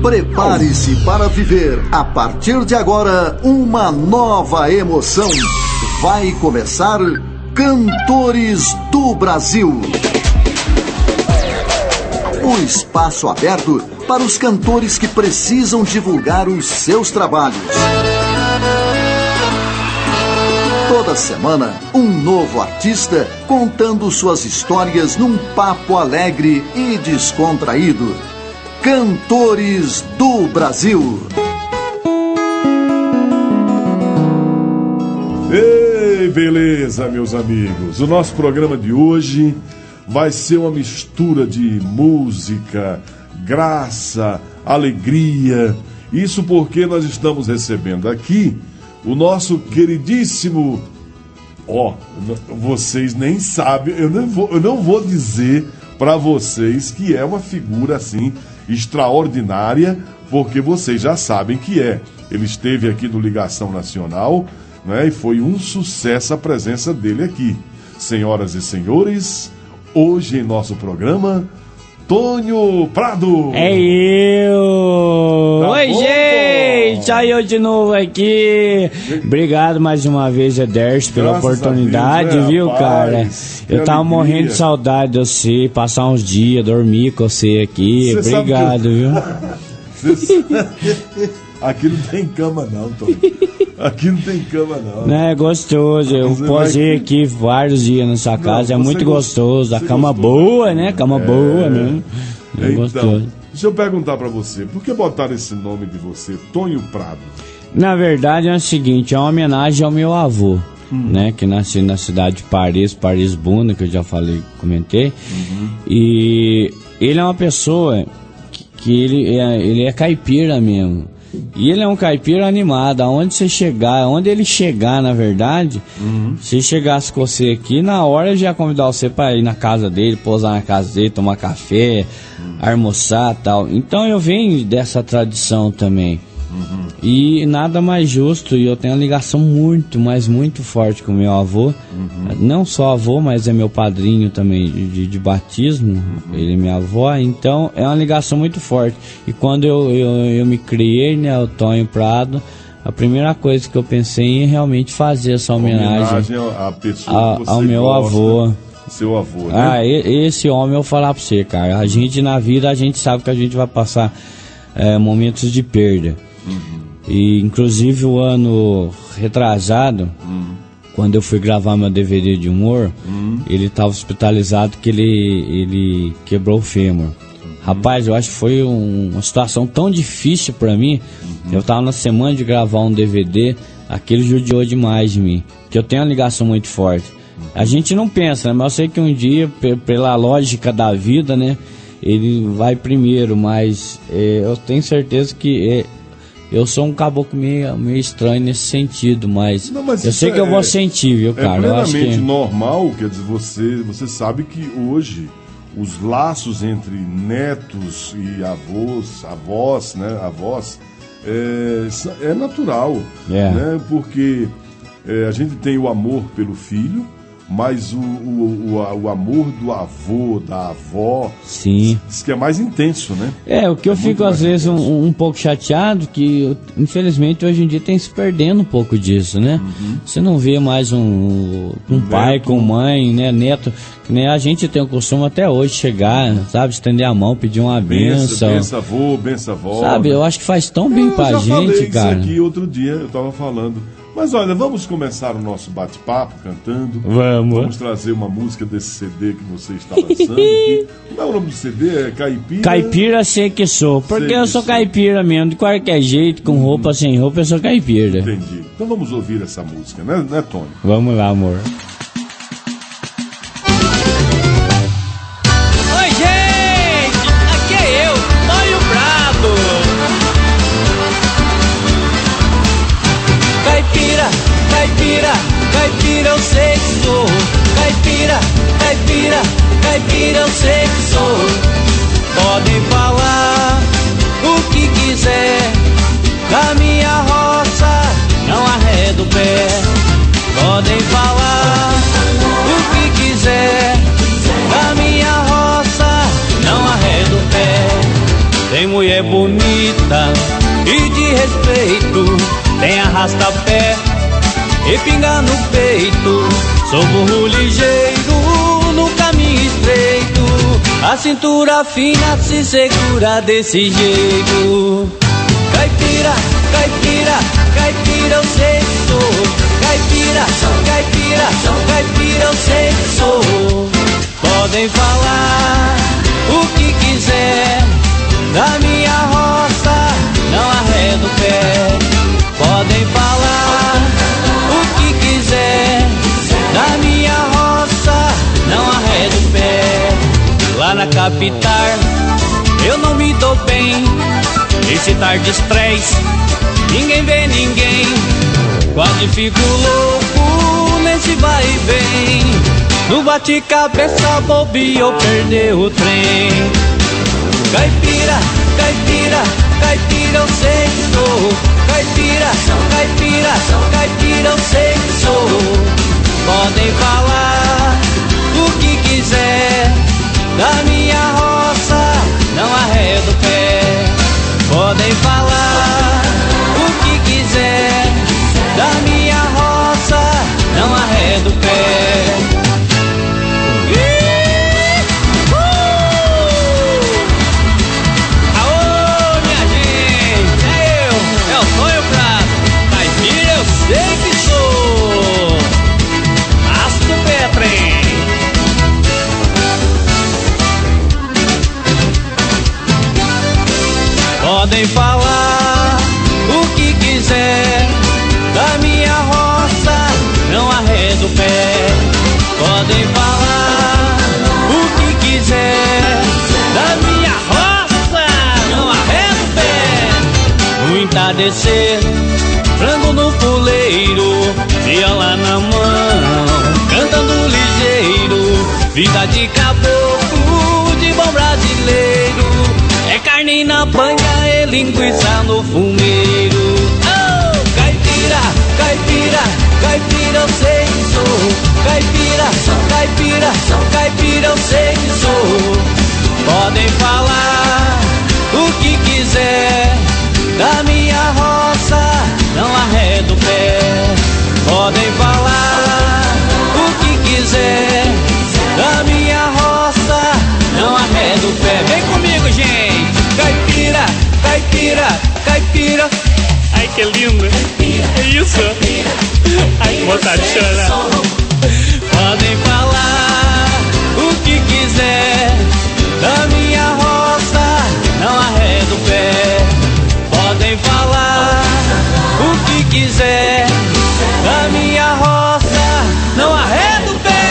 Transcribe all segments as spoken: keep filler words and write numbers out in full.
Prepare-se para viver, a partir de agora, uma nova emoção. Vai começar Cantores do Brasil. O espaço aberto para os cantores que precisam divulgar os seus trabalhos. Toda semana, um novo artista contando suas histórias num papo alegre e descontraído. Cantores do Brasil. Ei, beleza, meus amigos. O nosso programa de hoje vai ser uma mistura de música, graça, alegria. Isso porque nós estamos recebendo aqui o nosso queridíssimo... Ó, oh, vocês nem sabem, eu não vou, eu não vou dizer para vocês que é uma figura assim extraordinária, porque vocês já sabem que é. Ele esteve aqui no Ligação Nacional, né, e foi um sucesso a presença dele aqui. Senhoras e senhores, hoje em nosso programa, Tonho Prado. É eu! Tá Oi, bom, gente! Aí eu de novo aqui. Obrigado mais uma vez, Ederson, pela Graças oportunidade, Deus, né, viu, rapaz, cara? Eu tava alegria. morrendo de saudade de você, passar uns dias, dormir com você aqui. Cê Obrigado, que... viu? Cê... Aqui não tem cama não, Tonho. Aqui não tem cama não. Não, é gostoso. Eu posei aqui vários dias na sua casa. Não, é muito gostoso. A cama gostou, boa, né? Cama é... boa, né? É então, gostoso. Deixa eu perguntar pra você, por que botaram esse nome de você, Tonho Prado? Na verdade é o seguinte, é uma homenagem ao meu avô, hum. né? Que nasceu na cidade de Paris, Paris Bunda, que eu já falei, comentei. Uhum. E ele é uma pessoa que, que ele, é, ele é caipira mesmo. E ele é um caipira animado, aonde você chegar, onde ele chegar, na verdade, uhum. se chegasse com você aqui, na hora eu já ia convidar você para ir na casa dele, pousar na casa dele, tomar café, uhum. almoçar e tal. Então eu venho dessa tradição também. Uhum. E nada mais justo, e eu tenho uma ligação muito, mas muito forte com o meu avô. Uhum. Não só avô, mas é meu padrinho também de, de batismo, uhum. ele é minha avó, então é uma ligação muito forte. E quando eu, eu, eu me criei, né, o Tonho Prado, a primeira coisa que eu pensei em realmente fazer essa homenagem, homenagem à pessoa a, ao meu gosta, avô. Seu avô, né? Ah, esse homem eu vou falar pra você, cara. A gente na vida, a gente sabe que a gente vai passar é, momentos de perda. Uhum. E inclusive o ano retrasado, uhum. quando eu fui gravar meu D V D de humor, uhum. ele estava hospitalizado que ele, ele quebrou o fêmur. Uhum. Rapaz, eu acho que foi um, uma situação tão difícil para mim. Uhum. Eu estava na semana de gravar um D V D, aquele judiou demais de mim, que eu tenho uma ligação muito forte. Uhum. A gente não pensa, né? Mas eu sei que um dia, p- pela lógica da vida, né, ele vai primeiro, mas é, eu tenho certeza que é, eu sou um caboclo meio, meio estranho nesse sentido, mas, não, mas eu sei que é, eu vou sentir, viu, cara? É plenamente eu acho que... normal, quer dizer, você, você sabe que hoje os laços entre netos e avós, avós, né, avós, é, é natural, é. né, porque é, a gente tem o amor pelo filho, mas o, o, o, o amor do avô, da avó, sim, diz que é mais intenso, né? É, o que eu é fico às vezes um, um pouco chateado, que infelizmente hoje em dia tem se perdendo um pouco disso, né? Uhum. Você não vê mais um, um pai com mãe, né, neto, que nem a gente tem o costume até hoje chegar, sabe, estender a mão, pedir uma bênção. Bença avô, bença avó. Sabe, né? Eu acho que faz tão bem eu pra já gente, falei cara. Isso aqui outro dia, eu tava falando. Mas olha, vamos começar o nosso bate-papo cantando. Vamos. Vamos trazer uma música desse C D que você está lançando aqui. Como é o nome do C D? É Caipira? Caipira sei que sou. Porque sei eu sou caipira mesmo. De qualquer jeito, com hum. roupa, sem roupa, eu sou caipira. Entendi. Então vamos ouvir essa música, né, né Tony? Vamos lá, amor. Oi, gente! Aqui é eu, Tonho Prado. Caipira, caipira, caipira eu sei que sou. Caipira, caipira, caipira eu sei que sou. Podem falar o que quiser, da minha roça não arredo o pé. Podem falar o que quiser, da minha roça não arredo o pé. Tem mulher bonita arrasta-pé e pinga no peito. Sou burro ligeiro no caminho estreito, a cintura fina se segura desse jeito. Caipira, caipira, caipira eu sei que sou. Caipira, caipira, caipira eu sei que sou. Podem falar o que quiser da minha roça, não arredo o pé. Podem falar o que quiser da minha roça, não arredo o pé. Lá na capital eu não me dou bem, esse tarde estresse, ninguém vê ninguém. Quase fico louco nesse vai e vem, no bate-cabeça bobeou, perdeu o trem. Caipira, caipira, caipira eu sei que sou. Caipira, caipira, caipira eu sei que sou. Podem falar o que quiser da minha roça, não arredo o pé. Podem falar o que quiser da minha roça, não arredo o pé. Uh! Aô, minha gente, é eu, é o Tonho Prado. Caipira eu sei que sou. Arrasta o pé, trem. Podem falar o que quiser da minha roça, não arredo o pé. Podem falar o que quiser da minha roça, não arredo o pé. Muita descer, frango no puleiro, viola na mão, cantando ligeiro. Vida de caboclo, de bom brasileiro, é carne na banha e linguiça no fumeiro. Oh, caipira, caipira, caipira eu sei que sou. Caipira, caipira, caipira eu sei que sou. Podem falar o que quiser da minha roça, não arredo o pé. Podem falar o que quiser da minha roça, não arredo o pé. Vem comigo, gente. Caipira, caipira, caipira. Ai, que lindo. É isso? Ai, que vontade de chorar. Podem falar o que quiser da minha roça, não arredo o pé. Podem falar o que quiser da minha roça, não arredo o pé.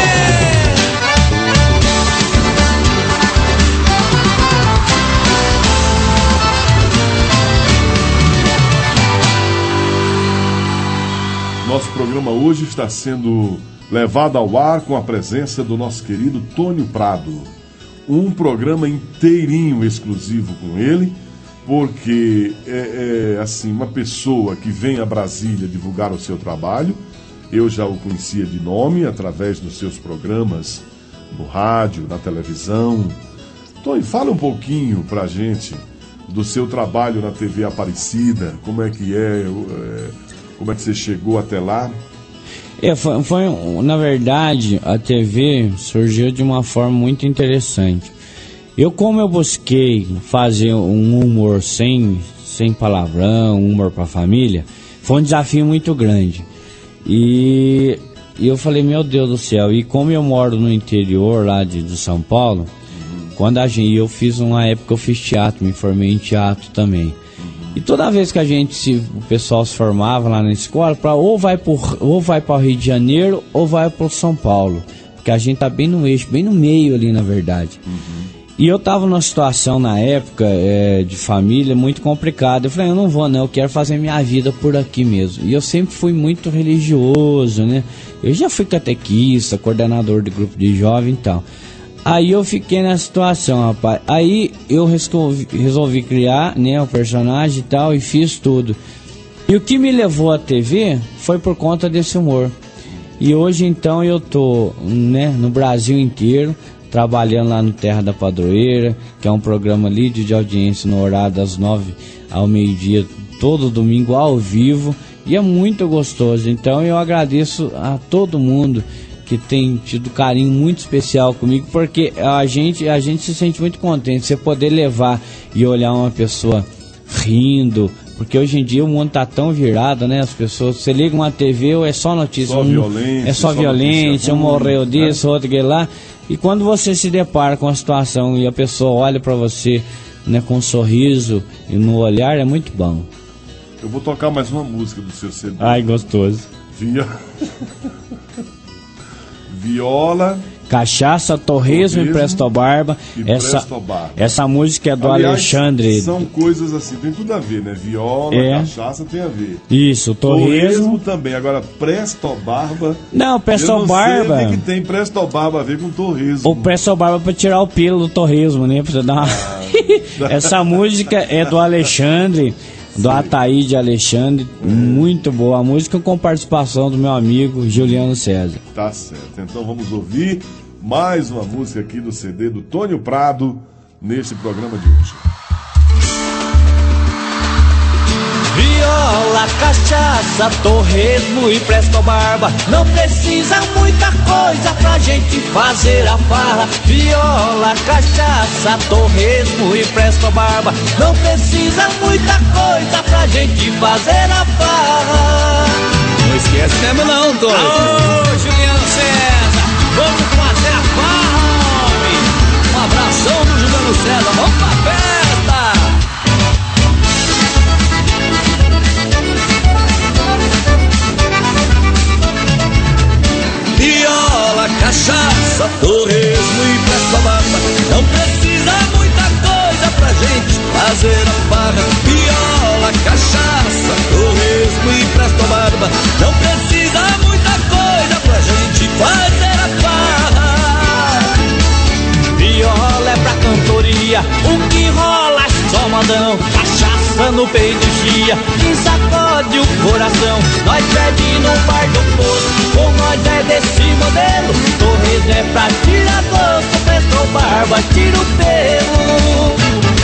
Nosso programa hoje está sendo levado ao ar com a presença do nosso querido Tonho Prado. Um programa inteirinho exclusivo com ele, porque é, é assim, uma pessoa que vem a Brasília divulgar o seu trabalho. Eu já o conhecia de nome através dos seus programas no rádio, na televisão. Tonho, fala um pouquinho pra gente do seu trabalho na T V Aparecida, como é que é, é como é que você chegou até lá. É, foi, foi, na verdade, a T V surgiu de uma forma muito interessante. Eu, como eu busquei fazer um humor sem, sem palavrão, um humor para a família, foi um desafio muito grande. E, e eu falei, meu Deus do céu, e como eu moro no interior lá de, de São Paulo, uhum. quando a gente, eu fiz uma época, eu fiz teatro, me formei em teatro também. E toda vez que a gente, se, o pessoal se formava lá na escola, pra, ou vai por, ou vai para o Rio de Janeiro ou vai para São Paulo, porque a gente tá bem no eixo, bem no meio ali, na verdade. Uhum. E eu tava numa situação na época é, de família muito complicada. Eu falei, eu não vou não, eu quero fazer minha vida por aqui mesmo. E eu sempre fui muito religioso, né? Eu já fui catequista, coordenador de grupo de jovem e tal. Aí eu fiquei nessa situação, rapaz. Aí eu resolvi, resolvi criar, né, o personagem e tal, e fiz tudo. E o que me levou à T V foi por conta desse humor. E hoje então eu tô, né, no Brasil inteiro, trabalhando lá no Terra da Padroeira, que é um programa líder de audiência no horário das nove ao meio-dia, todo domingo ao vivo. E é muito gostoso. Então eu agradeço a todo mundo que tem tido carinho muito especial comigo, porque a gente, a gente se sente muito contente você poder levar e olhar uma pessoa rindo, porque hoje em dia o mundo tá tão virado, né? As pessoas, você liga uma T V ou é só notícia, só um, violência, é só, só violência, um morreu disso, né? outro que lá. E quando você se depara com a situação e a pessoa olha para você, né, com um sorriso e no olhar, é muito bom. Eu vou tocar mais uma música do seu C D. Ai, gostoso. Via... Viola, Cachaça, Torresmo e Presto Barba. E essa, Presto Barba. Essa música é do Aliás, Alexandre. São coisas assim, tem tudo a ver, né? Viola, é. cachaça tem a ver. Isso, Torresmo. Torresmo também. Agora, Presto Barba. Não, Presto eu não Barba. sei o que, que tem Presto Barba a ver com Torresmo. O Presto Barba pra tirar o pelo do Torresmo, né? Pra você dar uma... ah. Essa música é do Alexandre. Do Ataíde Alexandre, é. Muito boa a música, com participação do meu amigo Juliano César. Tá certo, então vamos ouvir mais uma música aqui do C D do Tônio Prado neste programa de hoje. Viola, cachaça, torresmo e Presto Barba. Não precisa muita coisa pra gente fazer a farra. Viola, cachaça, torresmo e Presto Barba. Não precisa muita coisa pra gente fazer a farra. Não esquece mesmo não, Tony. Ô, Juliano César, vamos fazer a farra, homem. Um abração do Juliano César, vamos pra festa. Viola, cachaça, torresmo e Presto Barba. Não precisa muita coisa pra gente fazer a farra. Viola, cachaça, torresmo e Presto Barba. Não precisa muita coisa pra gente fazer a farra. Viola é pra cantoria, o que rola é só modão. Cachaça no peito chia, que sacode o coração. Nós bebe no bar do poço, com nós é desse modelo. Torresmo é pra tirar gosto, Presto Barba tira o pelo.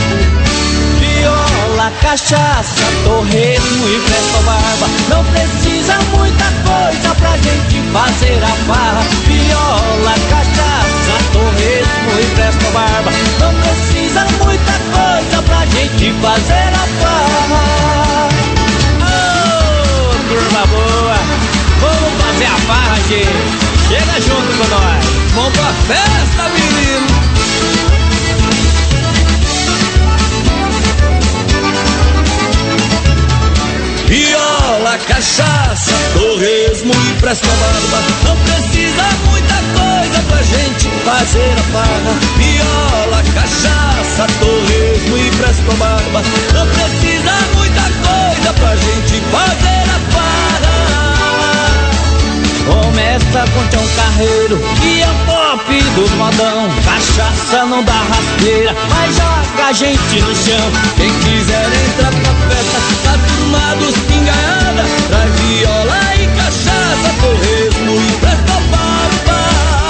Viola, cachaça, torresmo e Presto Barba. Não precisa muita coisa pra gente fazer a farra. Viola, cachaça, torresmo e Presto Barba. Não precisa muita coisa pra gente fazer a farra. Oh, turma boa, vamos fazer a farra, gente. Chega junto com nós, vamos pra festa, menino. Viola, cachaça, torresmo e Presto Barba. Não precisa muita coisa pra gente fazer a farra. Viola, cachaça, torresmo e Presto Barba. Não precisa muita coisa pra gente fazer a farra. Começa com Tião Carreiro, que é o top dos modão. Cachaça não dá rasteira, mas joga a gente no chão. Quem quiser entrar pra festa, tá turma dos pingaiada. Traz viola e cachaça, torresmo e Presto Barba.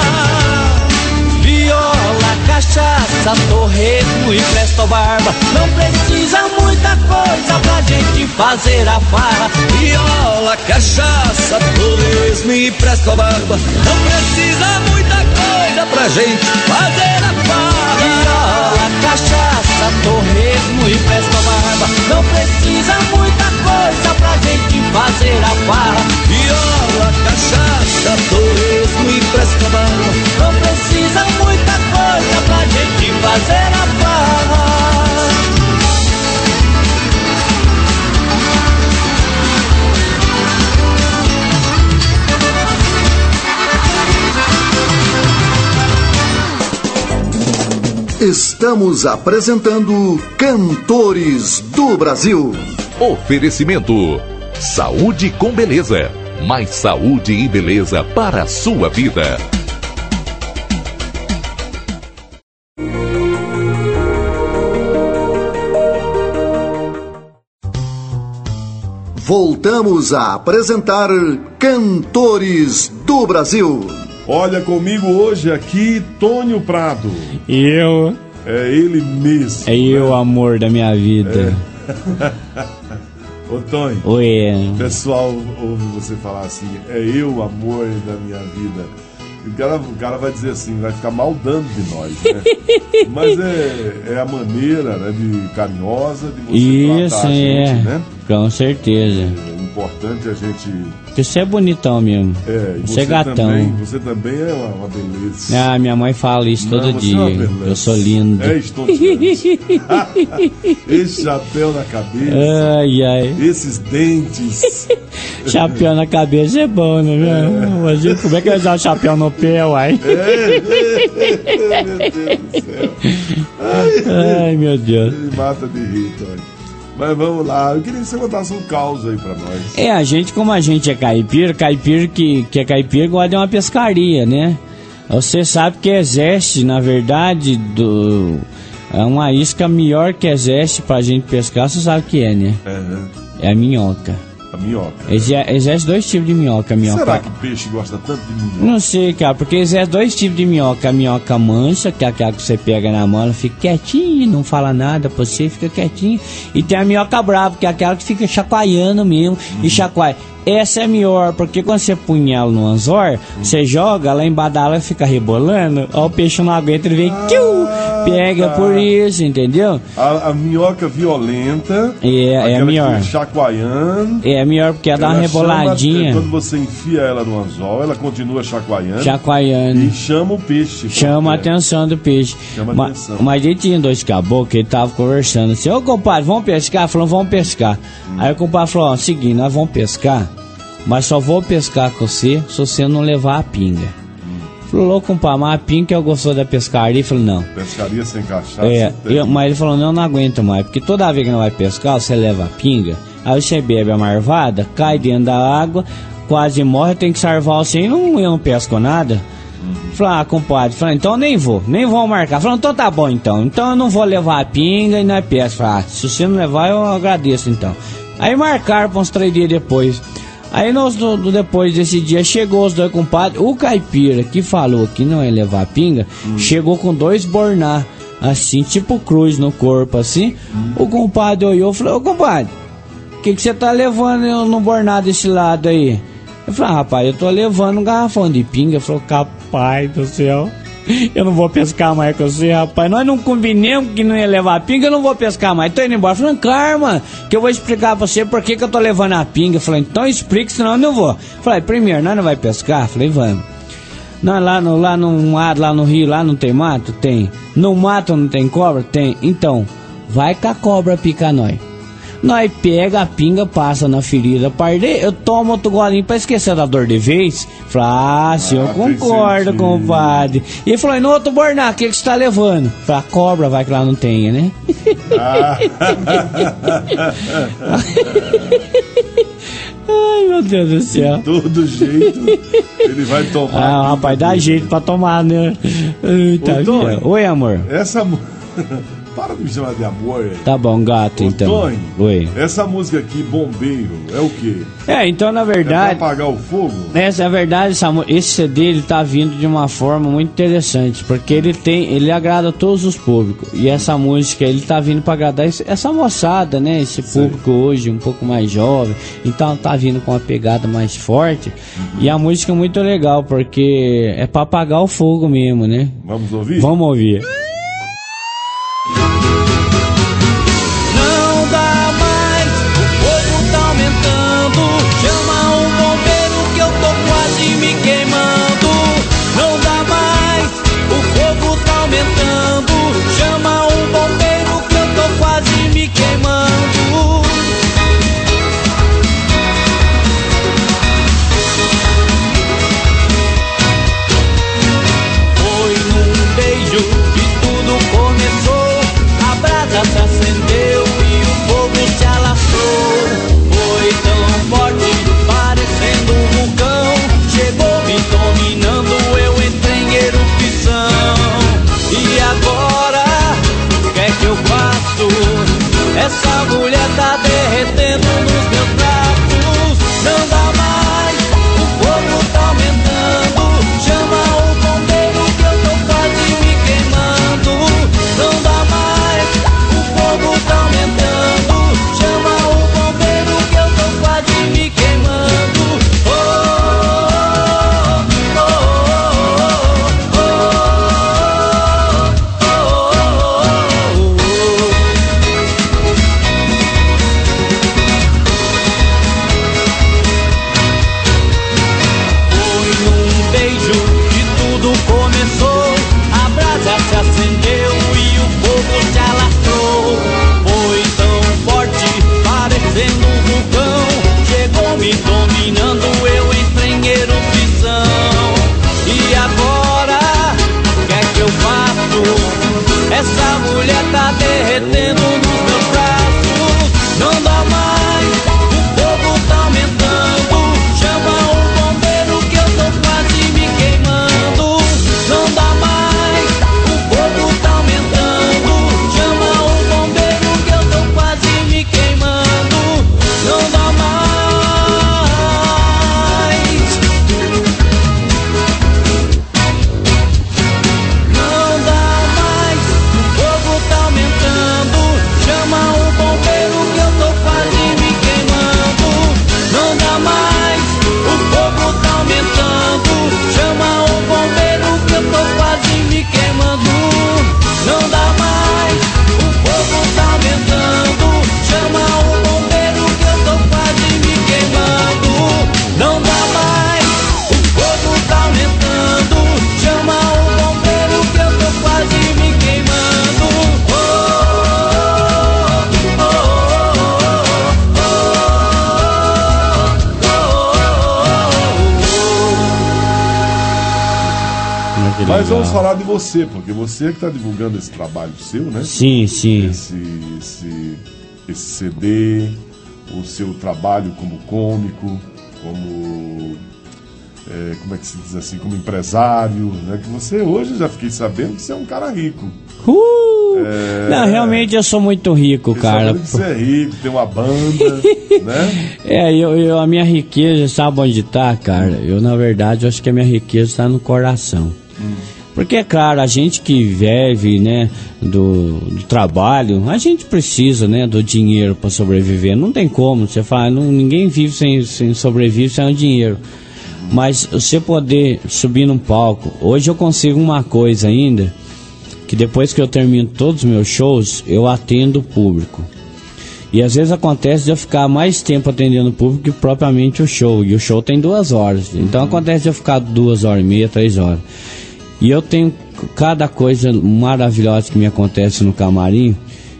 Viola, cachaça, torresmo e Presto Barba. Não precisa muita coisa pra gente fazer a farra. Viola, cachaça, torresmo e Presto Barba. Não precisa muita coisa pra gente fazer a farra. Viola, cachaça, torresmo e Presto Barba. Não precisa muita coisa pra gente fazer a farra. Viola, cachaça, torresmo e Presto Barba. Não precisa muita coisa pra gente fazer a farra. Estamos apresentando Cantores do Brasil. Oferecimento: saúde com beleza. Mais saúde e beleza para a sua vida. Voltamos a apresentar Cantores do Brasil. Olha comigo hoje aqui, Tônio Prado. Eu. É ele mesmo. É eu, né? amor da minha vida. É. Ô, Tonho. Oi. O pessoal ouve você falar assim, é eu o amor da minha vida. O cara, o cara vai dizer assim, vai ficar maldando de nós, né? Mas é, é a maneira, né, de carinhosa de você Isso, tratar a gente, é. né? Com certeza. É importante a gente... Porque você é bonitão mesmo. É, e você, você é gatão. Também, você também é uma, uma beleza. Ah, minha mãe fala isso Não, todo você dia. é uma beleza. Eu sou lindo. É, estou tirando. Esse chapéu na cabeça. Ai, ai. Esses dentes. Chapéu na cabeça é bom, né? É. Imagina como é que vai usar o chapéu no pé, uai? É. Meu Deus do céu. Ai, ai meu Deus. Ele mata de rir, Tony. Mas vamos lá, eu queria que você contasse um caos aí pra nós. É, a gente, como a gente é caipira, caipira que, que é caipira gosta de uma pescaria, né? Você sabe que existe, na verdade, do, é uma isca melhor que existe pra gente pescar, você sabe o que é, né? É, né? É a minhoca. A minhoca. Existe, existe dois tipos de minhoca. minhoca. Será que o peixe gosta tanto de minhoca? Não sei, cara, porque existem dois tipos de minhoca. A minhoca mansa, que é aquela que você pega na mão, ela fica quietinha, não fala nada pra você, fica quietinha. E tem a minhoca brava, que é aquela que fica chacoalhando mesmo, uhum. E chacoalha. Essa é melhor, porque quando você punha ela no anzor, uhum. Você joga, lá embaixo dela fica rebolando, ó, o peixe não aguenta, ele vem, ah, pega tá. Por isso, entendeu? A, a minhoca violenta, é, é a melhor. Chacoalhando. É a melhor, porque ela, ela dá uma reboladinha. Chama, quando você enfia ela no anzol, ela continua chacoalhando. Chacoalhando. E chama o peixe. Chama a atenção do peixe. Chama Ma, atenção. Mas ele tinha dois caboclos, ele tava conversando assim, ô compadre, vamos pescar? Falou, vamos pescar. Hum. Aí o compadre falou, ó, seguinte, nós vamos pescar, mas só vou pescar com você se você não levar a pinga. Hum. Falou, ô compadre, mas a pinga que eu gostou da pescaria? Falei, não. Pescaria sem cachaça? É, eu, mas ele falou, não, eu não aguento mais, porque toda vez que não vai pescar, você leva a pinga, aí você bebe a marvada, cai dentro da água, quase morre, tem que salvar você e não, eu não pesco nada. Falei, ah, compadre, falei, então eu nem vou, nem vou marcar. Falei, então tá bom então, então eu não vou levar a pinga e não é pesca. Falei, ah, se você não levar eu agradeço então. Aí marcaram para uns três dias depois. Aí nós, do, do, depois desse dia, chegou os dois compadres. O caipira que falou que não ia levar a pinga, hum. chegou com dois borná, assim, tipo cruz no corpo, assim. Hum. O compadre olhou e falou, ô compadre, o que, que você tá levando no borná desse lado aí? Eu falei, ah, rapaz, eu tô levando um garrafão de pinga. Ele falou, capaz do céu, eu não vou pescar mais com você, rapaz. Nós não combinamos que não ia levar a pinga, eu não vou pescar mais. Tô indo embora. Falei, calma, que eu vou explicar pra você por que, que eu tô levando a pinga. Eu falei, então explique, senão eu não vou. Eu falei, primeiro, nós não vai pescar? Eu falei, vamos. Nós lá no, lá no mar, lá no rio, lá não tem mato? Tem. No mato não tem cobra? Tem. Então, vai que a cobra pica nós. Nós pega a pinga, passa na ferida, pardei, eu tomo outro golinho pra esquecer da dor de vez. Falei, ah, sim, eu ah, concordo, compadre. E ele falou, e no outro borná, o que, que você tá levando? Falei, a cobra, vai que lá não tenha, né? Ah. Ai, meu Deus do céu. De todo jeito, ele vai tomar. Ah, rapaz, dá jeito pra tomar, né? Eita, Oi, Oi, amor. Essa... Para de me chamar de amor. Tá bom, gato, Ô, então. Tonho, Oi. Essa música aqui, Bombeiro, é o quê? É, então, na verdade... É pra apagar o fogo? Essa é a verdade, essa, esse C D, ele tá vindo de uma forma muito interessante, porque ele tem, ele agrada a todos os públicos. E essa música, ele tá vindo pra agradar esse, essa moçada, né? Esse público Sim. hoje, um pouco mais jovem. Então, tá vindo com uma pegada mais forte. Uhum. E a música é muito legal, porque é pra apagar o fogo mesmo, né? Vamos ouvir? Vamos ouvir. Essa mulher tá derretendo nos meus braços. Não dá mais, o fogo tá aumentando. Chama o bombeiro que eu tô quase me queimando. Não dá mais, o fogo tá aumentando. Chama o bombeiro Essa mulher tá derretendo nos meus braços. Não dá mais, o fogo tá aumentando. Chama o bombeiro que eu tô quase me queimando. Não dá mais, o fogo tá aumentando. Chama o bombeiro que eu tô quase me queimando. Não dá mais. Não dá mais, o fogo tá aumentando. Chama o bombeiro que eu tô quase me queimando. Não dá mais, o fogo tá aumentando. Chama o bombeiro que eu tô quase me queimando. Não dá mais, o fogo tá aumentando. Chama o bombeiro que eu tô quase me queimando. Não dá mais, o fogo tá aumentando. Chama o bombeiro que eu tô quase me queimando. Oh, oh, Que Mas legal. vamos falar de você, porque você que está divulgando esse trabalho seu, né? Sim, sim. Esse, esse, esse C D, o seu trabalho como cômico, como... é, como é que se diz assim? Como empresário, né? Que você hoje, já fiquei sabendo que você é um cara rico. Uh! É. Não, realmente eu sou muito rico, Fiquei cara. sabendo que você é rico, tem uma banda, né? É, eu, eu, a minha riqueza, sabe onde tá, cara? Eu, na verdade, eu acho que a minha riqueza está no coração. Porque, claro, a gente que vive, né, do, do trabalho, a gente precisa, né, do dinheiro para sobreviver. Não tem como, você fala, não, ninguém vive sem, sem sobreviver sem o dinheiro. Mas você poder subir num palco, hoje eu consigo uma coisa ainda, que depois que eu termino todos os meus shows, eu atendo o público. E às vezes acontece de eu ficar mais tempo atendendo o público que propriamente o show. E o show tem duas horas. Então acontece de eu ficar duas horas e meia, três horas. E eu tenho cada coisa maravilhosa que me acontece no camarim,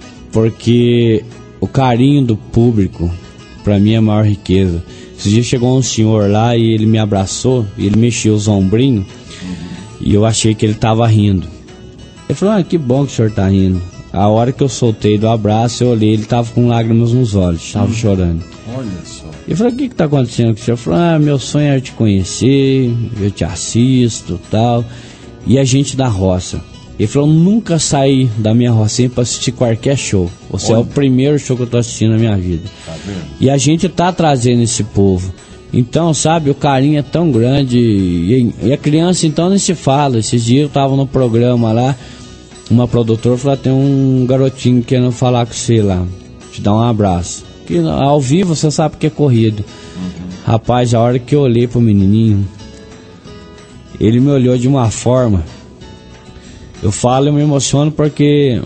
porque o carinho do público, pra mim, é a maior riqueza. Esse dia chegou um senhor lá e ele me abraçou, e ele mexeu os ombrinhos, e eu achei que ele tava rindo. Ele falou, ah, que bom que o senhor tá rindo. A hora que eu soltei do abraço, eu olhei, ele tava com lágrimas nos olhos, tava chorando. Olha só. Eu falei, o que que tá acontecendo com o senhor? Ele falou, ah, meu sonho era te conhecer, eu te assisto e tal. E a gente da roça. Ele falou, nunca saí da minha rocinha pra assistir qualquer show. Você Olha. é o primeiro show que eu tô assistindo na minha vida. Tá vendo? E a gente tá trazendo esse povo. Então, sabe, o carinho é tão grande. E, e a criança, então, nem se fala. Esses dias eu tava no programa lá, uma produtora falou, tem um garotinho querendo falar com você lá, te dar um abraço. Que ao vivo você sabe que é corrido. Uhum. Rapaz, a hora que eu olhei pro menininho, ele me olhou de uma forma, eu falo e me emociono porque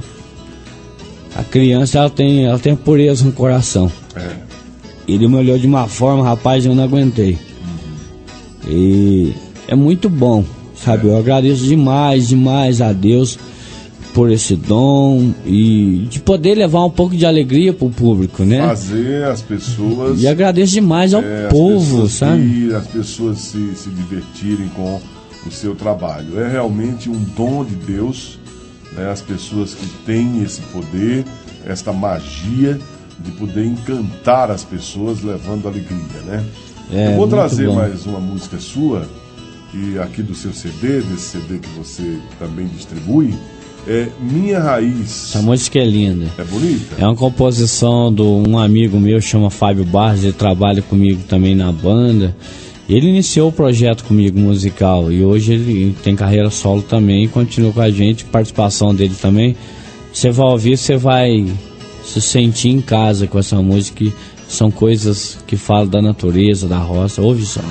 a criança, ela tem, ela tem pureza no coração. É. Ele me olhou de uma forma, rapaz, eu não aguentei. Uhum. E é muito bom, sabe? É. Eu agradeço demais, demais a Deus por esse dom e de poder levar um pouco de alegria pro público, né? Fazer as pessoas... E agradeço demais ao é, povo, as sabe? Ir, as pessoas se, se divertirem com o seu trabalho. É realmente um dom de Deus, né? As pessoas que têm esse poder, esta magia de poder encantar as pessoas levando alegria, né? É, eu vou muito trazer bom. mais uma música sua, e aqui do seu C D, desse C D que você também distribui, é Minha Raiz. Essa música é linda. É bonita? É uma composição de um amigo meu, chama Fábio Barros, ele trabalha comigo também na banda. Ele iniciou o projeto comigo musical e hoje ele tem carreira solo também, continua com a gente, participação dele também. Você vai ouvir, você vai se sentir em casa com essa música, que são coisas que falam da natureza, da roça. Ouve só.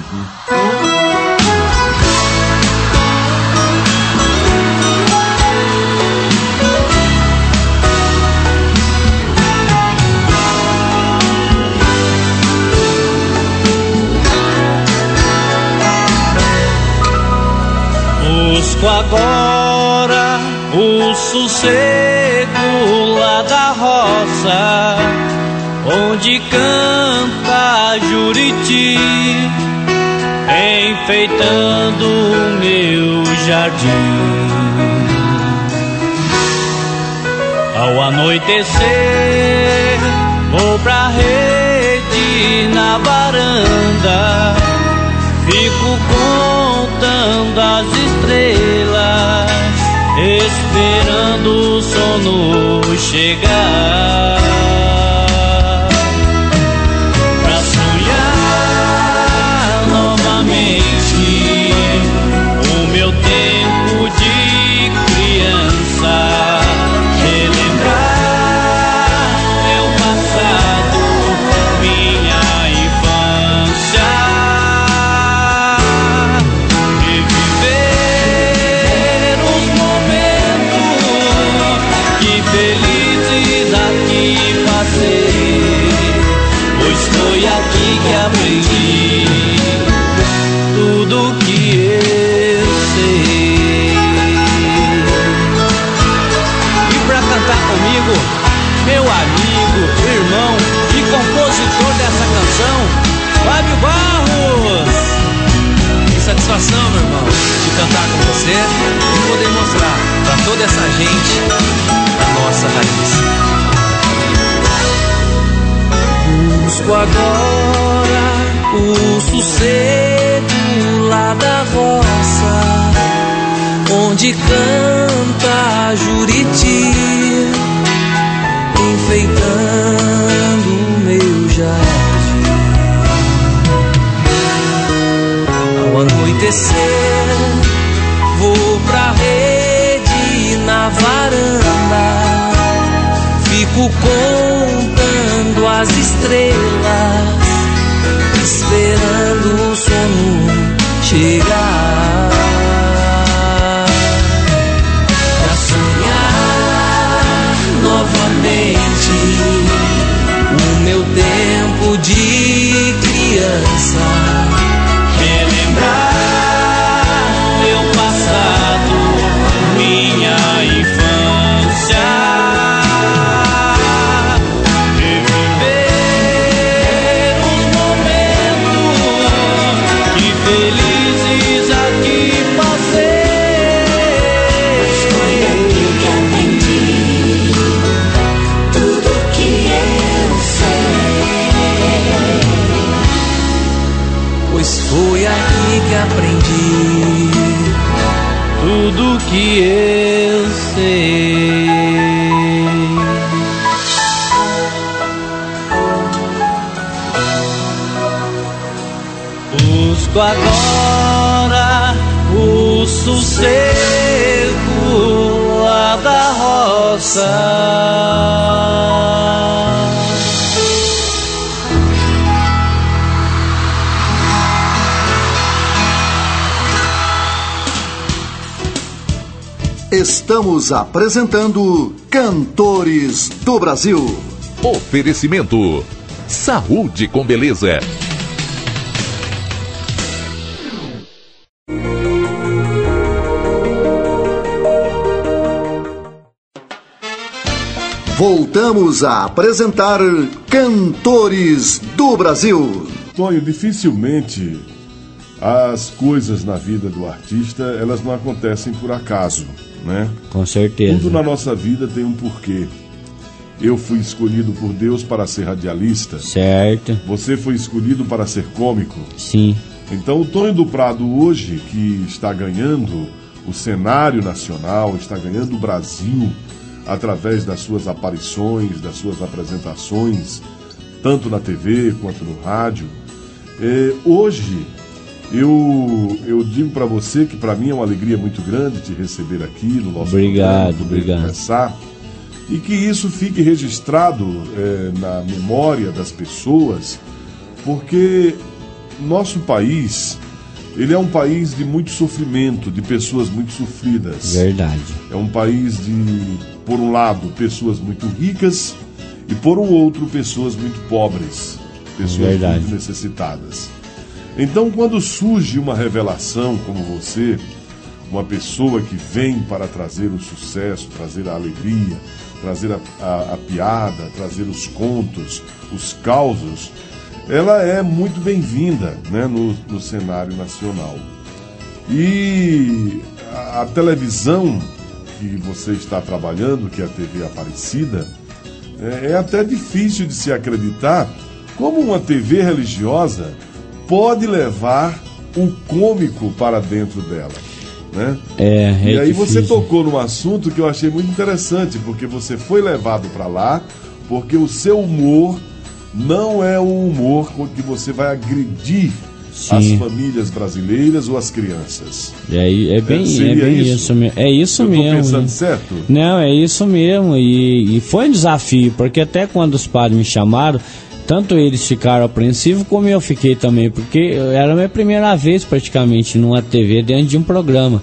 Busco agora o sossego lá da roça, onde canta Juriti, enfeitando o meu jardim. anoitecer, vou pra rede na varanda, fico contando as estrelas, esperando o sono chegar, pra sonhar novamente o meu tempo de criança. Aprendi tudo que eu sei. E pra cantar comigo, meu amigo, irmão e compositor dessa canção, Fábio Barros. Que satisfação, meu irmão, de cantar com você e poder mostrar pra toda essa gente a nossa raiz. Busco agora o sossego lá da roça, onde canta a Juriti, enfeitando o meu jardim. Ao anoitecer, vou pra rede na varanda, fico contando as estrelas, esperando o sono chegar, pra sonhar novamente o meu tempo de criança, relembrar meu passado, minha infância. Felizes aqui passei. Foi aqui que aprendi tudo que eu sei. Pois foi aqui que aprendi tudo que eu sei. Busco agora o sossego lá da roça, Estamos apresentando Cantores do Brasil. Oferecimento Saúde com Beleza. Voltamos a apresentar Cantores do Brasil. Tonho, dificilmente as coisas na vida do artista, elas não acontecem por acaso, né? Com certeza. Tudo na nossa vida tem um porquê. Eu fui escolhido por Deus para ser radialista. Certo. Você foi escolhido para ser cômico. Sim. Então o Tonho do Prado hoje, que está ganhando o cenário nacional, está ganhando o Brasil através das suas aparições, das suas apresentações, tanto na T V quanto no rádio. É, hoje, eu, eu digo para você que para mim é uma alegria muito grande te receber aqui no nosso obrigado, programa, obrigado. conversar, e que isso fique registrado é, na memória das pessoas, porque nosso país, ele é um país de muito sofrimento, de pessoas muito sofridas. Verdade. É um país de, por um lado, pessoas muito ricas e, por um outro, pessoas muito pobres, pessoas Verdade. muito necessitadas. Então, quando surge uma revelação como você, uma pessoa que vem para trazer o sucesso, trazer a alegria, trazer a, a, a piada, trazer os contos, os causos, ela é muito bem-vinda, né, no, no cenário nacional. E a, a televisão, que você está trabalhando, que é a T V Aparecida, é, é até difícil de se acreditar como uma T V religiosa pode levar o cômico para dentro dela, né? É, é e aí difícil. você tocou num assunto que eu achei muito interessante, porque você foi levado para lá, porque o seu humor não é um humor com que você vai agredir Sim. as famílias brasileiras ou as crianças. É, é bem, é, é bem isso? isso mesmo. É isso eu mesmo. Tô pensando né? certo? Não, é isso mesmo. E, e foi um desafio, porque até quando os padres me chamaram, tanto eles ficaram apreensivos como eu fiquei também, porque era a minha primeira vez praticamente numa T V dentro de um programa.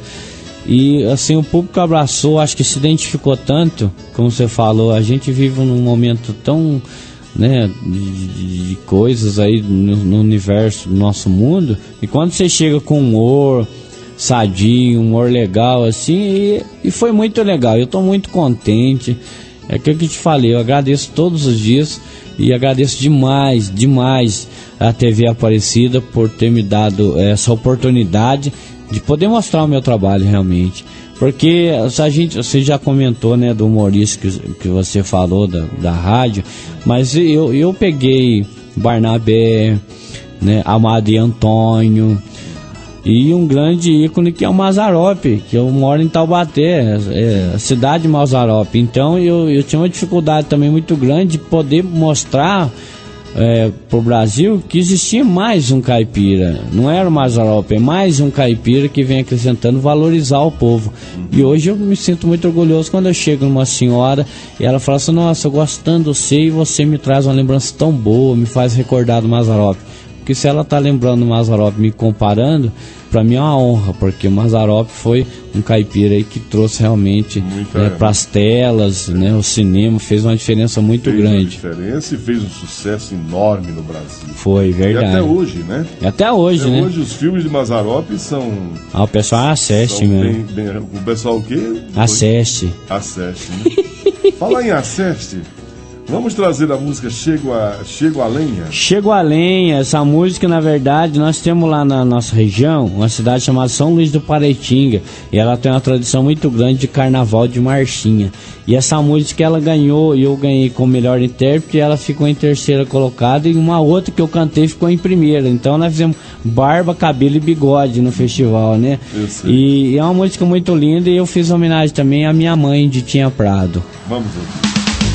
E assim, o público abraçou, acho que se identificou tanto, como você falou, a gente vive num momento tão, né, de, de, de coisas aí no, no universo do nosso mundo, e quando você chega com humor sadio, humor legal assim, e, e foi muito legal, eu estou muito contente. É aquilo que eu te falei, eu agradeço todos os dias e agradeço demais, demais a T V Aparecida por ter me dado essa oportunidade de poder mostrar o meu trabalho realmente. Porque a gente, você já comentou, né, do humorista que, que você falou da, da rádio, mas eu, eu peguei Barnabé, né, Amado e Antônio, e um grande ícone que é o Mazzaropi, que eu moro em Taubaté, é, a cidade de Mazzaropi. Então eu, eu tinha uma dificuldade também muito grande de poder mostrar é, para o Brasil que existia mais um caipira. Não era o Mazzaropi, é mais um caipira que vem acrescentando, valorizar o povo. E hoje eu me sinto muito orgulhoso quando eu chego numa senhora e ela fala assim: nossa, eu gosto tanto de você e você me traz uma lembrança tão boa, me faz recordar do Mazzaropi. Porque se ela tá lembrando o Mazzaropi, me comparando, para mim é uma honra, porque o Mazzaropi foi um caipira aí que trouxe realmente né, para as telas, né, o cinema, fez uma diferença muito fez grande. Fez uma diferença e fez um sucesso enorme no Brasil. Foi, verdade. E até hoje, né? E até hoje, até né? hoje os filmes de Mazzaropi são... Ah, o pessoal assiste mesmo. Bem, bem, o pessoal o quê? Assiste. Assiste, né? Falar em assiste... Vamos trazer a música Chego a, Chego a Lenha? Chego a Lenha, essa música, na verdade, nós temos lá na nossa região uma cidade chamada São Luís do Paraitinga, e ela tem uma tradição muito grande de carnaval de marchinha. E essa música ela ganhou, e eu ganhei como melhor intérprete, e ela ficou em terceira colocada, e uma outra que eu cantei ficou em primeira. Então nós fizemos barba, cabelo e bigode no festival, né? Eu sei. E, e é uma música muito linda, e eu fiz homenagem também à minha mãe, de Tinha Prado. Vamos ver.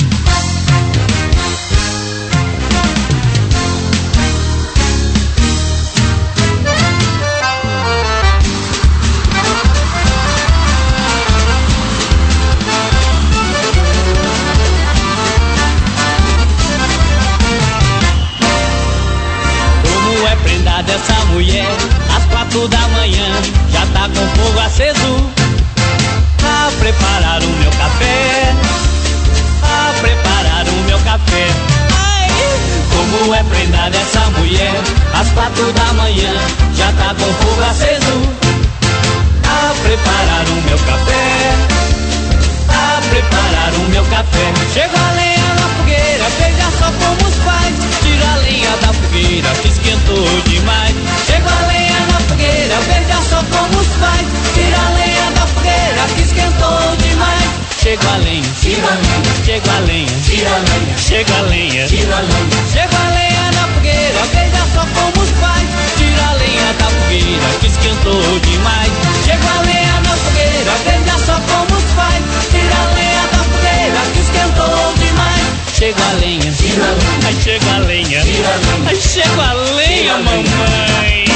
Dessa mulher, às quatro da manhã, já tá com fogo aceso a preparar o meu café, a preparar o meu café. Ai, como é prenda dessa mulher, às quatro da manhã, já tá com fogo aceso a preparar o meu café, a preparar o meu café. Chega a lenha na fogueira, veja só como os faz, tira a lenha da fogueira que esquentou demais. Chega a lenha na fogueira, veja só como os faz, tira a lenha da fogueira que esquentou demais. Chega a lenha, tira a lenha, chega a lenha, tira a lenha, chega a lenha, tira a lenha, chega a lenha na fogueira, veja só como os faz, tira a lenha da fogueira que esquentou demais. Chega a lenha na fogueira, veja só como os faz, tira a lenha da fogueira que esquentou demais. Chega a lenha, tira a lenha, ai chega a lenha, tira a lenha, ai chega a lenha, mamãe.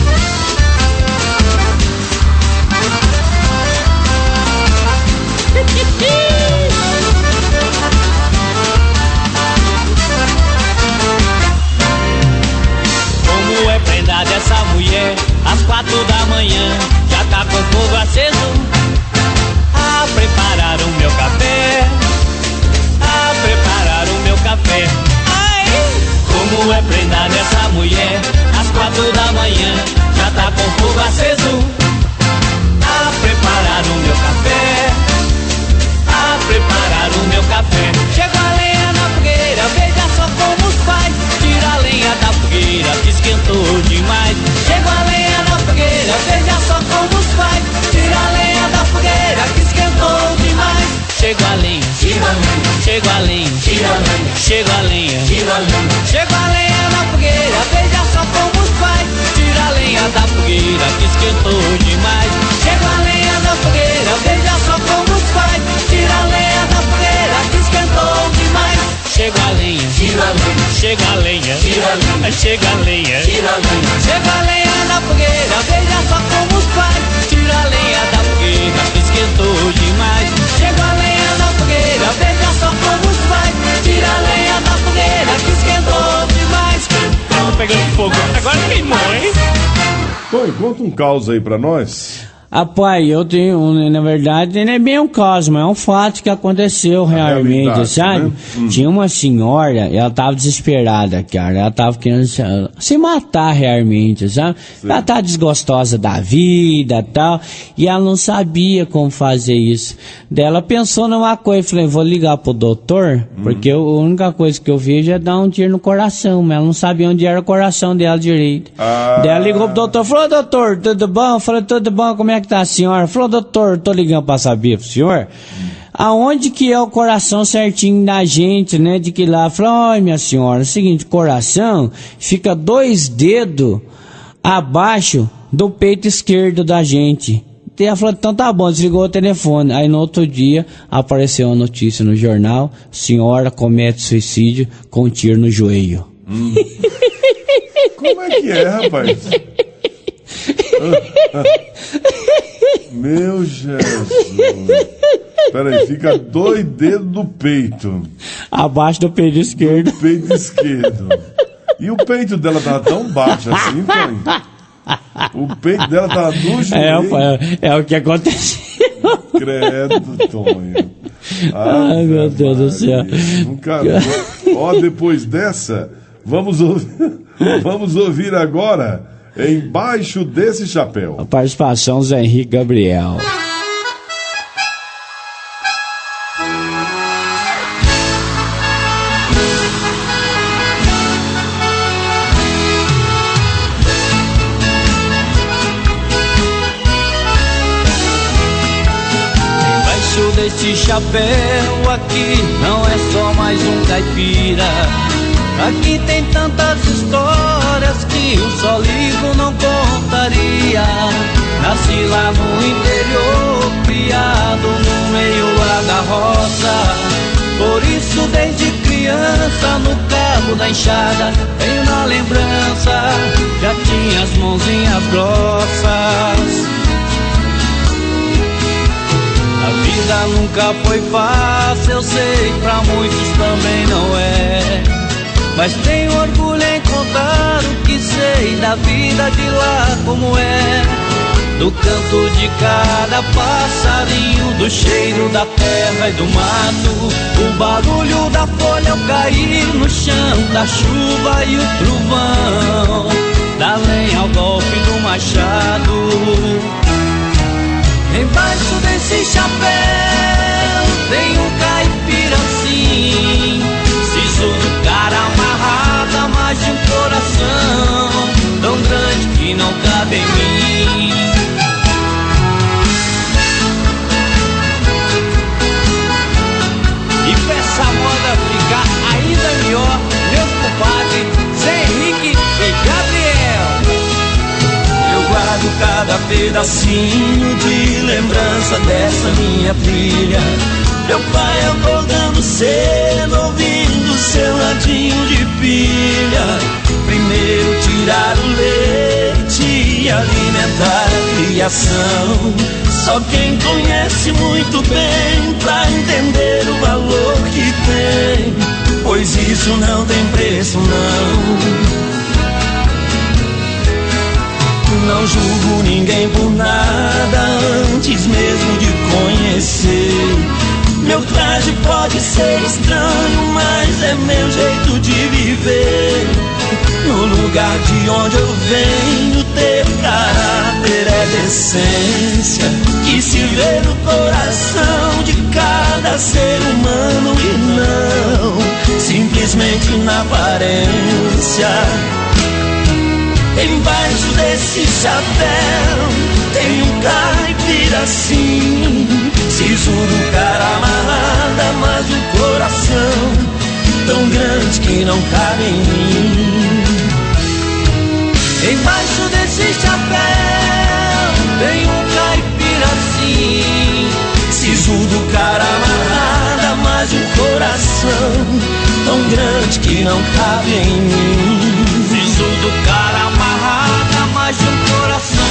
Como é prenda dessa mulher, às quatro da manhã, já tá com fogo aceso a preparar o meu café, a preparar o meu café. Ai, como é prenda dessa mulher, às quatro da manhã, já tá com fogo aceso a preparar o meu café, a preparar o meu café. Chega a lenha na fogueira, veja só como os faz, tira a lenha da fogueira que esquentou demais. Chega a lenha na fogueira, veja só como lenha, tira a lenha, chega a lenha, tira a lenha, chega a lenha na fogueira, veja só como faz. Tira a lenha da fogueira que esquentou demais. Chega a lenha na fogueira, veja só como faz. Tira a lenha da fogueira que esquentou demais. Chega a lenha, tira a lenha, chega a lenha, tira a lenha, chega a lenha, tira a lenha, chega a lenha na fogueira, veja só como faz. Tira a lenha da fogueira que esquentou demais. Chega a lenha na fogueira, veja só como faz. Tira a lenha da fogueira que esquentou demais. Tá pegando fogo, agora queimou, hein? Oi, conta um caos aí pra nós. Ah, pai, eu tenho, na verdade, não é bem um caso, mas é um fato que aconteceu realmente, sabe? Né? Hum. Tinha uma senhora, ela tava desesperada, cara, ela tava querendo se, se matar realmente, sabe? Sim. Ela tava desgostosa da vida e tal, e ela não sabia como fazer isso. Daí ela pensou numa coisa, falei, vou ligar pro doutor, hum. porque a única coisa que eu vejo é dar um tiro no coração, mas ela não sabia onde era o coração dela direito. Ah. Daí ela ligou pro doutor, falou, doutor, tudo bom? Eu falei, tudo bom, como é que tá a senhora? Falou, doutor, tô ligando pra saber pro senhor aonde que é o coração certinho da gente, né, de que lá. Falou, olha minha senhora, é o seguinte, o coração fica dois dedos abaixo do peito esquerdo da gente. E ela falou, então tá bom, desligou o telefone. Aí no outro dia apareceu uma notícia no jornal, senhora comete suicídio com um tiro no joelho. Hum. Como é que é, rapaz? Meu Jesus. Peraí, fica dois dedos no peito. Abaixo do peito esquerdo. Do peito esquerdo. E o peito dela tava tão baixo assim, pai? O peito dela tava no joelho. É, é o que aconteceu. Credo, Tonho. Ai, Ai meu Deus Maria. do céu. Nunca vi. Ó, depois dessa, vamos ouvir, vamos ouvir agora Embaixo Desse Chapéu. A participação Zé Henrique Gabriel. Embaixo deste chapéu aqui não é só mais um caipira. Aqui tem tantas histórias que um só livro não contaria. Nasci lá no interior, criado no meio lá da roça. Por isso desde criança no cabo da enxada tenho na lembrança, já tinha as mãozinhas grossas. A vida nunca foi fácil, eu sei, pra muitos também não é. Mas tenho orgulho em contar o que sei da vida de lá como é. Do canto de cada passarinho, do cheiro da terra e do mato, o barulho da folha ao cair no chão, da chuva e o trovão, da lenha ao golpe do machado. Embaixo desse chapéu tem um caipira assim, sisudo, cara amarrada, mais de um coração tão grande que não cabe em mim. E pra essa moda ficar ainda melhor, meus compadres Zé Henrique e Gabriel. Eu guardo cada pedacinho de lembrança dessa minha filha. Meu pai acordando cedo, ouvindo seu ladinho de pilha. Primeiro tirar o leite e alimentar a criação. Só quem conhece muito bem pra entender o valor que tem, pois isso não tem preço não. Não julgo ninguém por nada antes mesmo de conhecer. Meu traje pode ser estranho, mas é meu jeito de viver. No lugar de onde eu venho, ter caráter é decência que se vê no coração de cada ser humano e não simplesmente na aparência. Embaixo desse chapéu tem um caipira assim, sisudo, cara amarrada, mas o coração que não cabem em mim. Embaixo desse chapéu tem um caipira assim, sisudo, cara amarrada, mas um coração tão grande que não cabe em mim. Sisudo, cara amarrada, mas um coração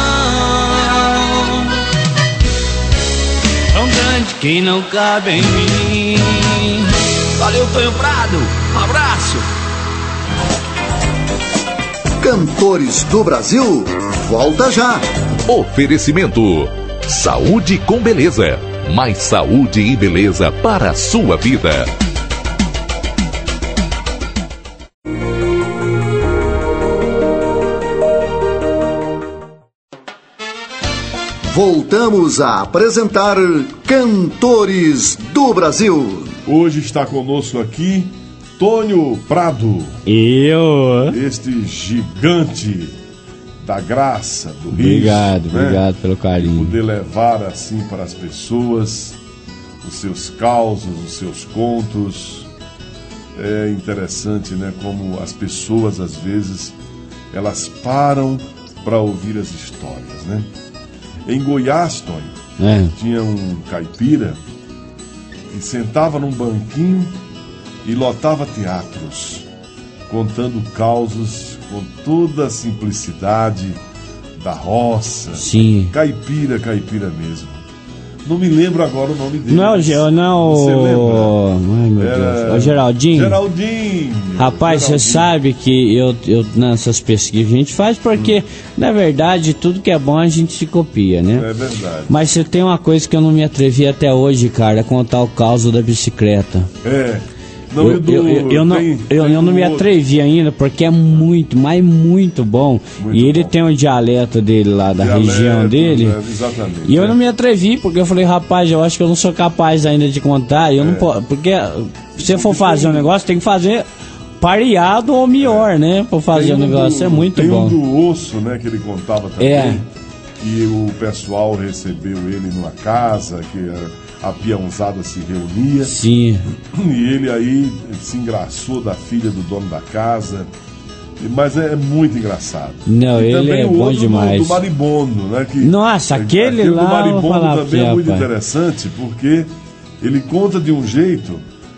tão grande que não cabe em mim. Valeu, Tonho Prado, um abraço. Cantores do Brasil, volta já. Oferecimento: saúde com beleza. Mais saúde e beleza para a sua vida. Voltamos a apresentar Cantores do Brasil. Hoje está conosco aqui Tonho Prado. Eu. Este gigante da graça, do Obrigado, riso, né? obrigado pelo carinho. Poder levar assim para as pessoas os seus causos, os seus contos. É interessante, né? Como as pessoas às vezes elas param para ouvir as histórias, né? Em Goiás, Tonho, É. tinha um caipira que sentava num banquinho e lotava teatros, contando causos com toda a simplicidade da roça. Sim. Caipira, caipira mesmo. Não me lembro agora o nome dele. Não é o Ge- não, Você lembra? Ai, meu Era- Deus. É o Geraldinho. Geraldinho. Rapaz, você Geraldinho. sabe que eu, eu nessas pesquisas a gente faz porque, na verdade, tudo que é bom a gente se copia, né? É verdade. Mas você tem uma coisa que eu não me atrevi até hoje, cara, é contar o caos da bicicleta. É. Não, eu, e do- eu, eu, eu não, tem- eu, tem eu não um me outro. atrevi ainda, porque é muito, mas muito bom. Muito e ele bom. tem o dialeto dele lá, da Dialeto, região dele. né? Exatamente. E eu é. não me atrevi, porque eu falei, rapaz, eu acho que eu não sou capaz ainda de contar. Eu não posso, porque se você for fazer um negócio, tem que fazer pareado ou melhor, né? Pra fazer Tem o um negócio, do- é muito tem bom. um do osso, né, que ele contava também. É. Que o pessoal recebeu ele numa casa, que a, a peãozada se reunia. Sim, E ele aí se engraçou da filha do dono da casa. Mas é muito engraçado. Não, E ele também é o bom outro do- demais. Do, Maribondo, né? Que, Nossa, aquele lá, do eu vou Maribondo falar pra também você, é muito rapaz. interessante, porque ele conta de um jeito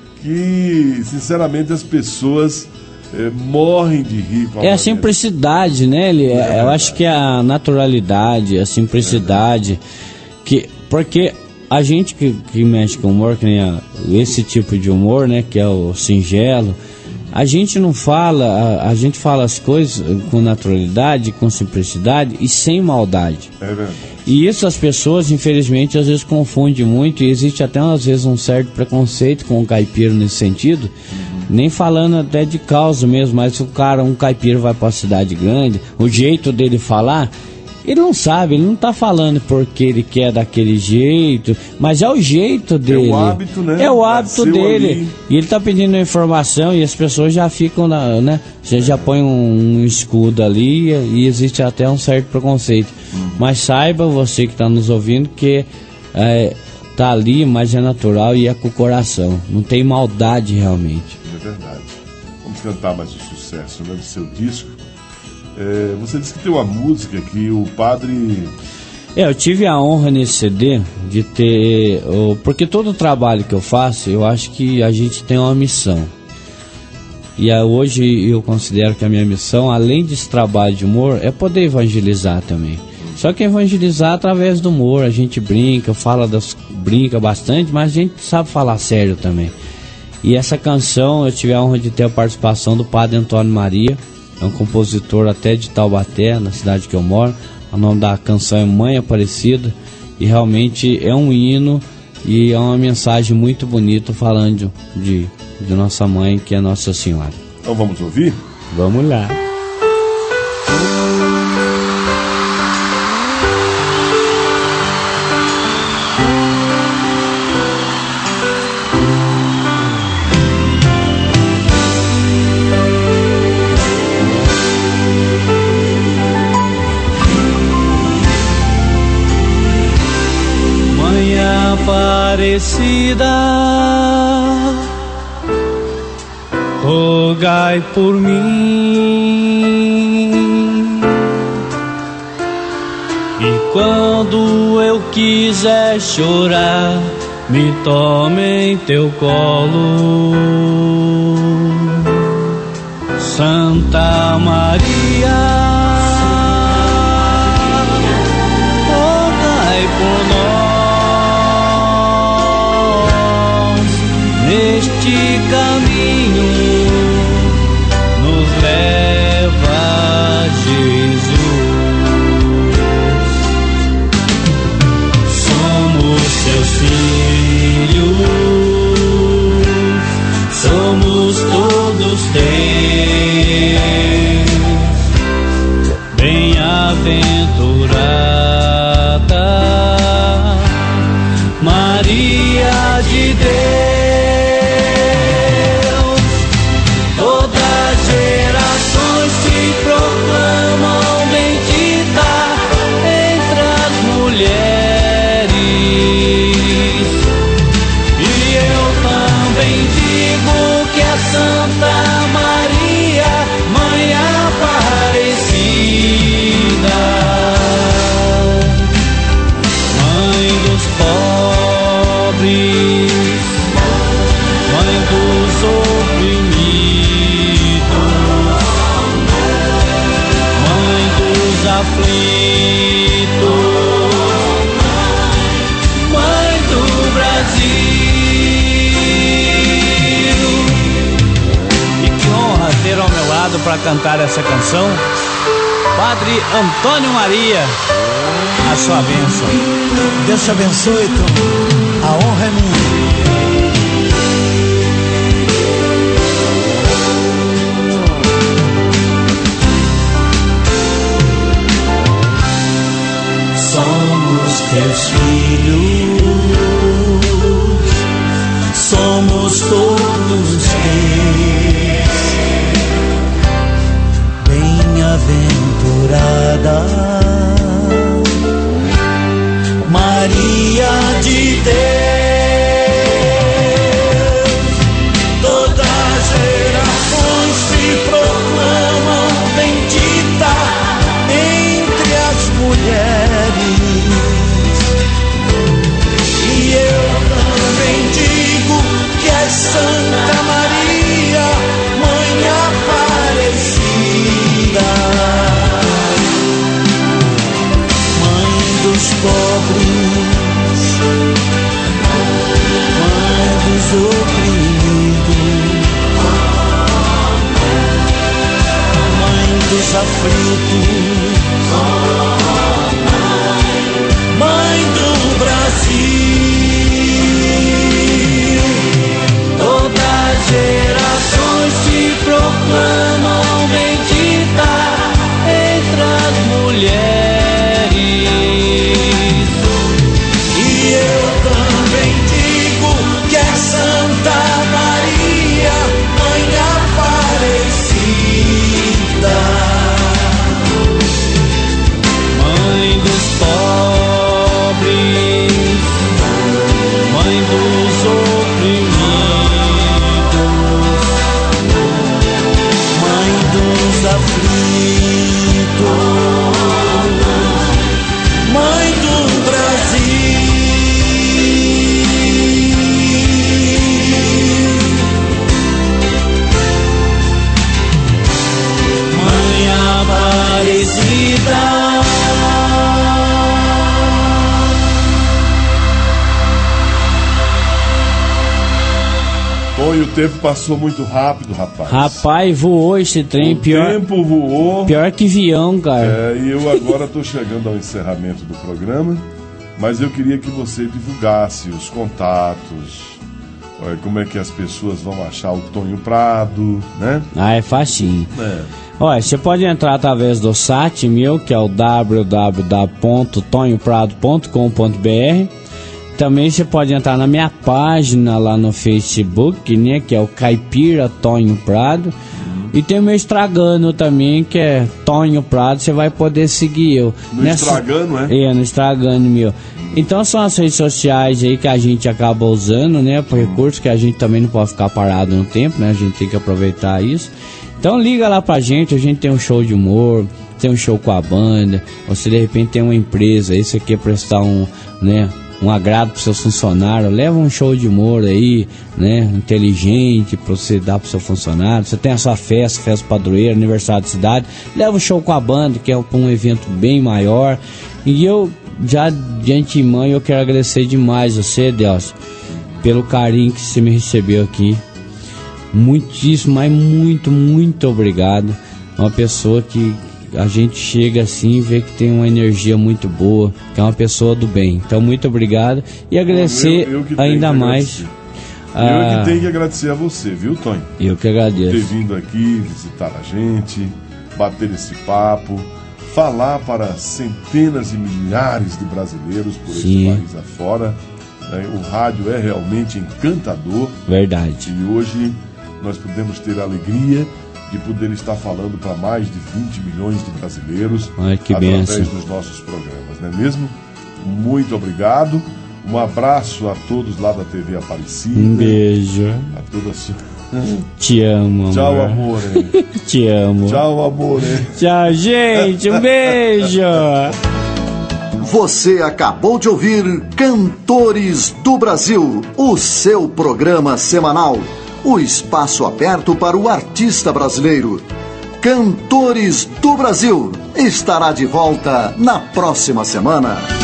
que, sinceramente, as pessoas eh, morrem de rir com a é a maneira. simplicidade, né? Ele, é- eu acho que é a naturalidade, a simplicidade, que porque a gente que, que mexe com humor, que nem a- esse tipo de humor, né? Que é o singelo, a gente não fala, a, a gente fala as coisas com naturalidade, com simplicidade e sem maldade. É verdade. E isso as pessoas, infelizmente, às vezes confundem muito, e existe até às vezes um certo preconceito com o caipira nesse sentido, nem falando até de causa mesmo, mas se o cara, um caipira vai para uma cidade grande, o jeito dele falar, ele não sabe, ele não tá falando porque ele quer daquele jeito, mas é o jeito dele. hábito, né? É o hábito Nasceu dele. ali. E ele tá pedindo informação e as pessoas já ficam, na, né? Já, já põem um, um escudo ali e, e existe até um certo preconceito. Uhum. Mas saiba, você que está nos ouvindo, que é, tá ali, mas é natural e é com o coração. Não tem maldade realmente. É verdade. Vamos cantar mais um sucesso, né, do seu disco. É, você disse que tem uma música que o padre... É, eu tive a honra nesse C D de ter... o- porque todo o trabalho que eu faço, eu acho que a gente tem uma missão. E a, hoje eu considero que a minha missão, além desse trabalho de humor, é poder evangelizar também. Só que evangelizar através do humor, a gente brinca, fala das, brinca bastante, mas a gente sabe falar sério também. E essa canção, eu tive a honra de ter a participação do padre Antônio Maria, é um compositor até de Taubaté, na cidade que eu moro. O nome da canção é Mãe Aparecida, e realmente é um hino e é uma mensagem muito bonita falando de, de nossa mãe, que é Nossa Senhora. Então vamos ouvir? Vamos lá. Mãe Aparecida, rogai por mim. E quando eu quiser chorar, me tome em teu colo, Santa Maria, rogai por nós neste caminho, nos leva Jesus. Somos seus filhos, somos todos teus, bem-aventurada Maria de Deus. Todas gerações se proclamam bendita entre as mulheres, e eu também digo que a Santa Maria, Mãe Aparecida, Mãe dos pobres, Mãe dos oprimidos, Mãe dos aflitos, Mãe do Brasil. E que honra ter ao meu lado para cantar essa canção, Padre Antônio Maria. A sua bênção. Deus te abençoe, Tom. A honra é minha. Somos teus filhos, somos todos teus, bem-aventurada Maria de Deus. Todas as gerações se proclamam bendita entre as mulheres, e eu também digo que é Santa Maria, Mãe Aparecida, Mãe dos pobres, Mãe dos oprimidos, Mãe dos aflitos, Mãe do Brasil. Todas as gerações se proclamam bendita entre as mulheres, e eu também digo que é Santa Maria, Mãe Aparecida, Mãe dos pobres, Mãe dos oprimidos, Mãe dos aflitos, Mãe do Brasil. Mãe Aparecida. Bom, e o tempo passou muito rápido, rapaz. Rapaz, voou esse trem, O pior, tempo voou. pior que avião, cara. É, e eu agora estou chegando ao encerramento do programa, mas eu queria que você divulgasse os contatos, olha, como é que as pessoas vão achar o Tonho Prado, né? Ah, é facinho. É. Olha, você pode entrar através do site meu, que é o w w w ponto tonho prado ponto com ponto b r. Também você pode entrar na minha página lá no Facebook, né, que é o Caipira Tonho Prado. E tem o meu Estragano também, que é Tonho Prado, você vai poder seguir eu. No Nessa... Estragano, é? É, no Estragano meu. Então são as redes sociais aí que a gente acaba usando, né? Por recursos que a gente também não pode ficar parado no tempo, né? A gente tem que aproveitar isso. Então liga lá pra gente, a gente tem um show de humor, tem um show com a banda, você de repente tem uma empresa aí, você quer prestar um, né, um agrado para seus funcionários, leva um show de humor aí, né, inteligente para você dar para o seu funcionário. Você tem a sua festa, festa padroeira, aniversário de cidade, leva um show com a banda, que é um evento bem maior. E eu já de antemão eu quero agradecer demais você, Deus, pelo carinho que você me recebeu aqui. Muitíssimo, mas muito, muito obrigado. Uma pessoa que a gente chega assim e vê que tem uma energia muito boa, que é uma pessoa do bem. Então, muito obrigado. E agradecer eu, eu ainda mais. A... Eu que tenho que agradecer a você, viu, Tonho? Eu que agradeço. Por ter vindo aqui visitar a gente, bater esse papo, falar para centenas e milhares de brasileiros por Sim. esse país afora. O rádio é realmente encantador. Verdade. E hoje nós podemos ter a alegria de poder estar falando para mais de vinte milhões de brasileiros. Ai, que através benção. dos nossos programas, não é mesmo? Muito obrigado. Um abraço a todos lá da T V Aparecida. Um beijo. A todas. Te amo, amor. Tchau, amor. Te amo. Tchau, amor. Tchau, gente. Um beijo. Você acabou de ouvir Cantores do Brasil, o seu programa semanal. O espaço aberto para o artista brasileiro. Cantores do Brasil estará de volta na próxima semana.